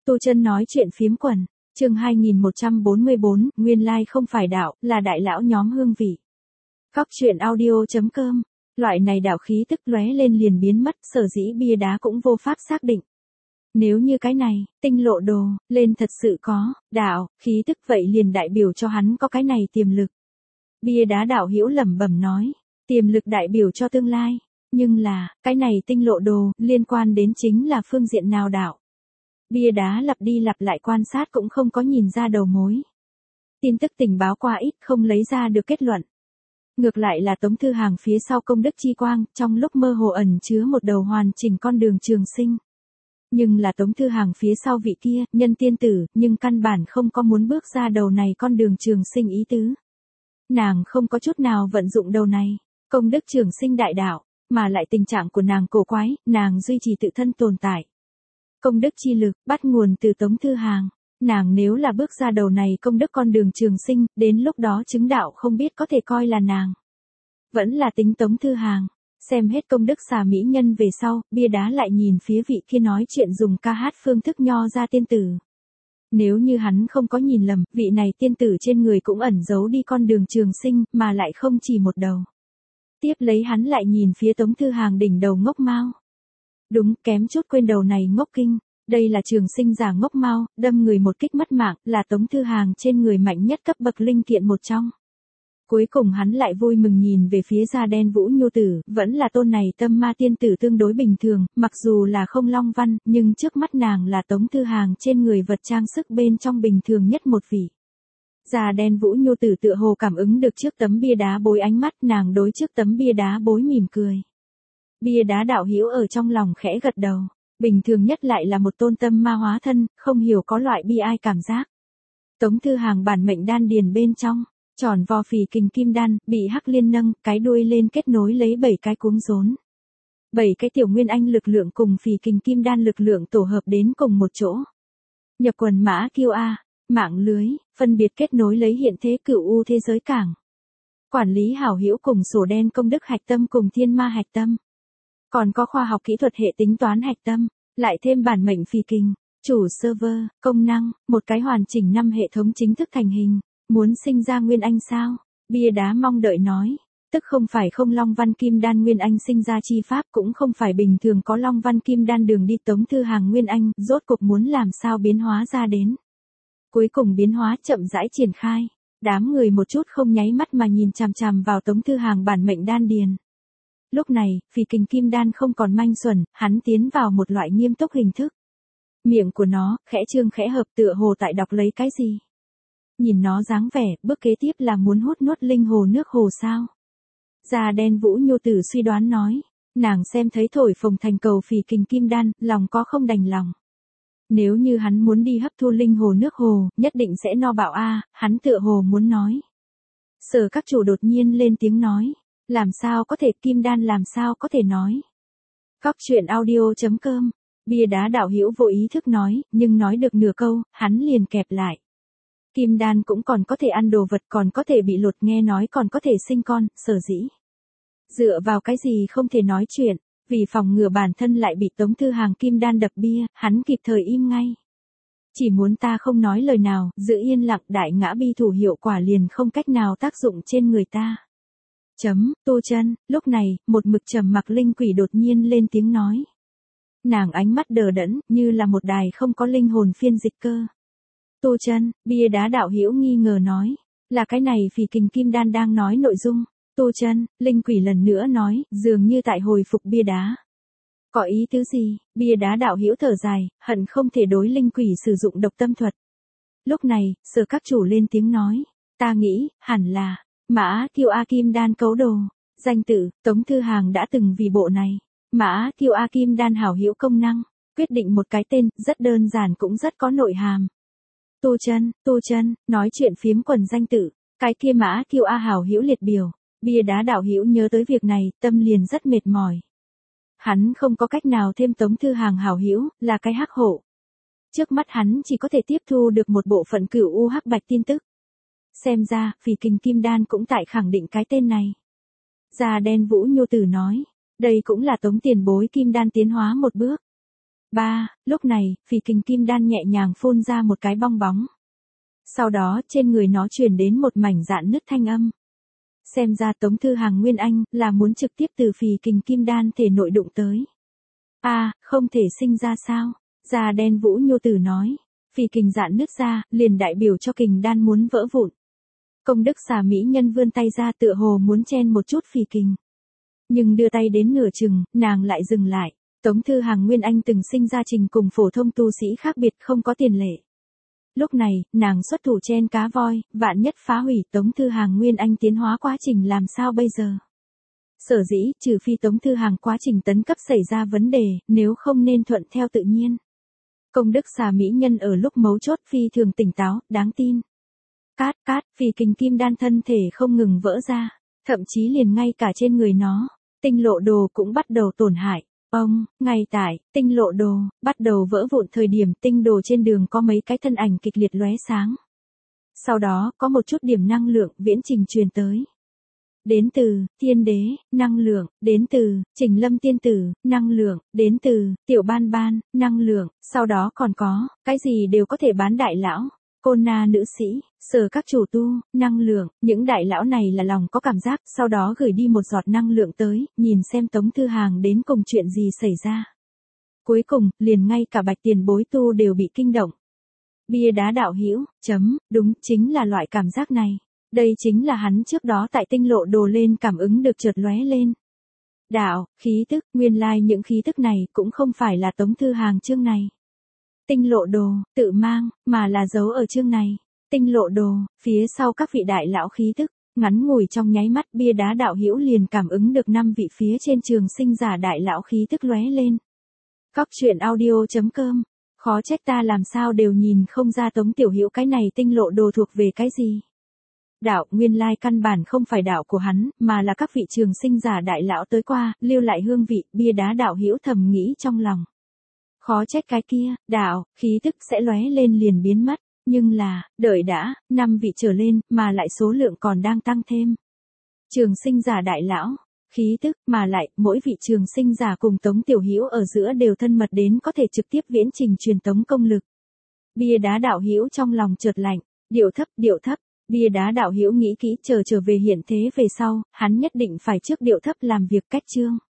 Tu Chân nói chuyện phiếm quần, chương 2144, nguyên lai không phải đạo, là đại lão nhóm hương vị. Góc truyện audio.com, loại này đạo khí tức lóe lên liền biến mất, sở dĩ bia đá cũng vô pháp xác định. Nếu như cái này, tinh lộ đồ, lên thật sự có, đạo, khí tức vậy liền đại biểu cho hắn có cái này tiềm lực. Bia đá đạo hữu lẩm bẩm nói, tiềm lực đại biểu cho tương lai, nhưng là, cái này tinh lộ đồ, liên quan đến chính là phương diện nào đạo. Bia đá lặp đi lặp lại quan sát cũng không có nhìn ra đầu mối. Tin tức tình báo qua ít không lấy ra được kết luận. Ngược lại là Tống Thư Hàng phía sau công đức chi quang, trong lúc mơ hồ ẩn chứa một đầu hoàn chỉnh con đường trường sinh. Nhưng là Tống Thư Hàng phía sau vị kia, nhân tiên tử, nhưng căn bản không có muốn bước ra đầu này con đường trường sinh ý tứ. Nàng không có chút nào vận dụng đầu này, công đức trường sinh đại đạo, mà lại tình trạng của nàng cổ quái, nàng duy trì tự thân tồn tại. Công đức chi lực, bắt nguồn từ Tống Thư Hàng. Nàng nếu là bước ra đầu này công đức con đường trường sinh, đến lúc đó chứng đạo không biết có thể coi là nàng. Vẫn là tính Tống Thư Hàng. Xem hết công đức xà mỹ nhân về sau, bia đá lại nhìn phía vị kia nói chuyện dùng ca hát phương thức nho ra tiên tử. Nếu như hắn không có nhìn lầm, vị này tiên tử trên người cũng ẩn giấu đi con đường trường sinh, mà lại không chỉ một đầu. Tiếp lấy hắn lại nhìn phía Tống Thư Hàng đỉnh đầu ngốc mao. Đúng, kém chút quên đầu này ngốc kinh. Đây là trường sinh giả ngốc mao, đâm người một kích mất mạng, là Tống Thư Hàng trên người mạnh nhất cấp bậc linh kiện một trong. Cuối cùng hắn lại vui mừng nhìn về phía da đen Vũ Nhu Tử, vẫn là tôn này tâm ma tiên tử tương đối bình thường, mặc dù là không long văn, nhưng trước mắt nàng là Tống Thư Hàng trên người vật trang sức bên trong bình thường nhất một vị. Da đen Vũ Nhu Tử tựa hồ cảm ứng được trước tấm bia đá bối ánh mắt, nàng đối trước tấm bia đá bối mỉm cười. Bia đá đạo hữu ở trong lòng khẽ gật đầu. Bình thường nhất lại là một tôn tâm ma hóa thân, không hiểu có loại bi ai cảm giác. Tống Thư Hàng bản mệnh đan điền bên trong, tròn vo phì kình kim đan, bị hắc liên nâng, cái đuôi lên kết nối lấy 7 cái cuống rốn. 7 cái tiểu nguyên anh lực lượng cùng phì kình kim đan lực lượng tổ hợp đến cùng một chỗ. Nhập quần mã kiêu a, mạng lưới, phân biệt kết nối lấy hiện thế cửu u thế giới cảng. Quản lý hảo hữu cùng sổ đen công đức hạch tâm cùng thiên ma hạch tâm. Còn có khoa học kỹ thuật hệ tính toán hạch tâm, lại thêm bản mệnh phì kình, chủ server, công năng, một cái hoàn chỉnh 5 hệ thống chính thức thành hình. Muốn sinh ra nguyên anh sao? Bia đá mong đợi nói. Tức không phải không long văn kim đan nguyên anh sinh ra chi pháp, cũng không phải bình thường có long văn kim đan đường đi. Tống Thư Hàng nguyên anh, rốt cuộc muốn làm sao biến hóa ra đến. Cuối cùng biến hóa chậm rãi triển khai. Đám người một chút không nháy mắt mà nhìn chằm chằm vào Tống Thư Hàng bản mệnh đan điền. Lúc này, phì kình kim đan không còn manh xuẩn, hắn tiến vào một loại nghiêm túc hình thức. Miệng của nó, khẽ trương khẽ hợp tựa hồ tại đọc lấy cái gì. Nhìn nó dáng vẻ, bước kế tiếp là muốn hút nuốt linh hồ nước hồ sao. Da đen Vũ Nhu Tử suy đoán nói, nàng xem thấy thổi phồng thành cầu phì kình kim đan, lòng có không đành lòng. Nếu như hắn muốn đi hấp thu linh hồ nước hồ, nhất định sẽ no bạo a, hắn tựa hồ muốn nói. Sở các chủ đột nhiên lên tiếng nói. Làm sao có thể kim đan làm sao có thể nói. Góc truyện audio.com, bia đá đạo hữu vô ý thức nói, nhưng nói được nửa câu, hắn liền kẹp lại. Kim đan cũng còn có thể ăn đồ vật, còn có thể bị lột, nghe nói còn có thể sinh con, sở dĩ. Dựa vào cái gì không thể nói chuyện, vì phòng ngừa bản thân lại bị Tống Thư Hàng kim đan đập bia, hắn kịp thời im ngay. Chỉ muốn ta không nói lời nào, giữ yên lặng, đại ngã bi thủ hiệu quả liền không cách nào tác dụng trên người ta. Tu Chân, lúc này, một mực trầm mặc linh quỷ đột nhiên lên tiếng nói. Nàng ánh mắt đờ đẫn, như là một đài không có linh hồn phiên dịch cơ. Tu Chân, bia đá đạo hữu nghi ngờ nói, là cái này phì kình kim đan đang nói nội dung. Tu Chân, linh quỷ lần nữa nói, dường như tại hồi phục bia đá. Có ý tứ gì? Bia đá đạo hữu thở dài, hận không thể đối linh quỷ sử dụng độc tâm thuật. Lúc này, sở các chủ lên tiếng nói, ta nghĩ, hẳn là Mã Kiêu A Kim Đan cấu đồ. Danh tự, Tống Thư Hàng đã từng vì bộ này. Mã Kiêu A Kim Đan hảo hữu công năng. Quyết định một cái tên, rất đơn giản cũng rất có nội hàm. Tu Chân, nói chuyện phiếm quần danh tự. Cái kia Mã Kiêu A hảo hữu liệt biểu. Bia đá đạo hữu nhớ tới việc này, tâm liền rất mệt mỏi. Hắn không có cách nào thêm Tống Thư Hàng hảo hữu, là cái hắc hộ. Trước mắt hắn chỉ có thể tiếp thu được một bộ phận cửu u hắc bạch tin tức. Xem ra, phì kình kim đan cũng tại khẳng định cái tên này. Da đen Vũ Nhu Tử nói, đây cũng là Tống tiền bối kim đan tiến hóa một bước. 3. Lúc này, Phì Kình Kim Đan nhẹ nhàng phun ra một cái bong bóng. Sau đó trên người nó truyền đến một mảnh rạn nứt thanh âm. Xem ra Tống Thư Hàng Nguyên Anh là muốn trực tiếp từ Phì Kình Kim Đan thể nội đụng tới. Không thể sinh ra sao? Da đen Vũ Nhô Tử nói. Phì kình rạn nứt ra, liền đại biểu cho kình đan muốn vỡ vụn. Công đức xà mỹ nhân vươn tay ra tựa hồ muốn chen một chút phì kình. Nhưng đưa tay đến nửa chừng, nàng lại dừng lại. Tống Thư Hàng Nguyên Anh từng sinh ra trình cùng phổ thông tu sĩ khác biệt không có tiền lệ. Lúc này, nàng xuất thủ chen cá voi, vạn nhất phá hủy Tống Thư Hàng Nguyên Anh tiến hóa quá trình làm sao bây giờ? Sở dĩ, trừ phi Tống Thư Hàng quá trình tấn cấp xảy ra vấn đề, nếu không nên thuận theo tự nhiên. Công đức xà mỹ nhân ở lúc mấu chốt phi thường tỉnh táo, đáng tin. Cát, Phì Kình Kim Đan thân thể không ngừng vỡ ra, thậm chí liền ngay cả trên người nó, tinh lộ đồ cũng bắt đầu tổn hại. Ngay tại, tinh lộ đồ, bắt đầu vỡ vụn thời điểm tinh đồ trên đường có mấy cái thân ảnh kịch liệt lóe sáng. Sau đó, có một chút điểm năng lượng viễn trình truyền tới. Đến từ, Thiên Đế, năng lượng, đến từ, Trình Lâm Tiên Tử, năng lượng, đến từ, Tiểu Ban Ban, năng lượng, sau đó còn có, cái gì đều có thể bán đại lão, Côn Na nữ sĩ, Sở các chủ tu, năng lượng, những đại lão này là lòng có cảm giác, sau đó gửi đi một giọt năng lượng tới, nhìn xem Tống Thư Hàng đến cùng chuyện gì xảy ra. Cuối cùng, liền ngay cả Bạch Tiền Bối tu đều bị kinh động. Bia đá đạo hữu, đúng, chính là loại cảm giác này. Đây chính là hắn trước đó tại tinh lộ đồ lên cảm ứng được chợt lóe lên. Đạo, khí tức, nguyên lai những khí tức này cũng không phải là Tống Thư Hàng chương này. Tinh lộ đồ, tự mang, mà là giấu ở chương này. Tinh lộ đồ, phía sau các vị đại lão khí tức, ngắn ngủi trong nháy mắt bia đá đạo hữu liền cảm ứng được 5 vị phía trên trường sinh giả đại lão khí tức lóe lên. Cóc truyện audio.com, khó trách ta làm sao đều nhìn không ra Tống Tiểu Hữu cái này tinh lộ đồ thuộc về cái gì. Đạo, nguyên lai căn bản không phải đạo của hắn, mà là các vị trường sinh giả đại lão tới qua, lưu lại hương vị, bia đá đạo hữu thầm nghĩ trong lòng. Khó trách cái kia, đạo, khí tức sẽ lóe lên liền biến mất, nhưng là, đợi đã, 5 vị trở lên, mà lại số lượng còn đang tăng thêm. Trường sinh giả đại lão, khí tức, mà lại, mỗi vị trường sinh giả cùng Tống Tiểu Hữu ở giữa đều thân mật đến có thể trực tiếp viễn trình truyền tống công lực. Bia đá đạo hữu trong lòng chợt lạnh, điệu thấp. Bia đá đạo hữu nghĩ kỹ chờ về hiện thế về sau, hắn nhất định phải trước điệu thấp làm việc cách chương.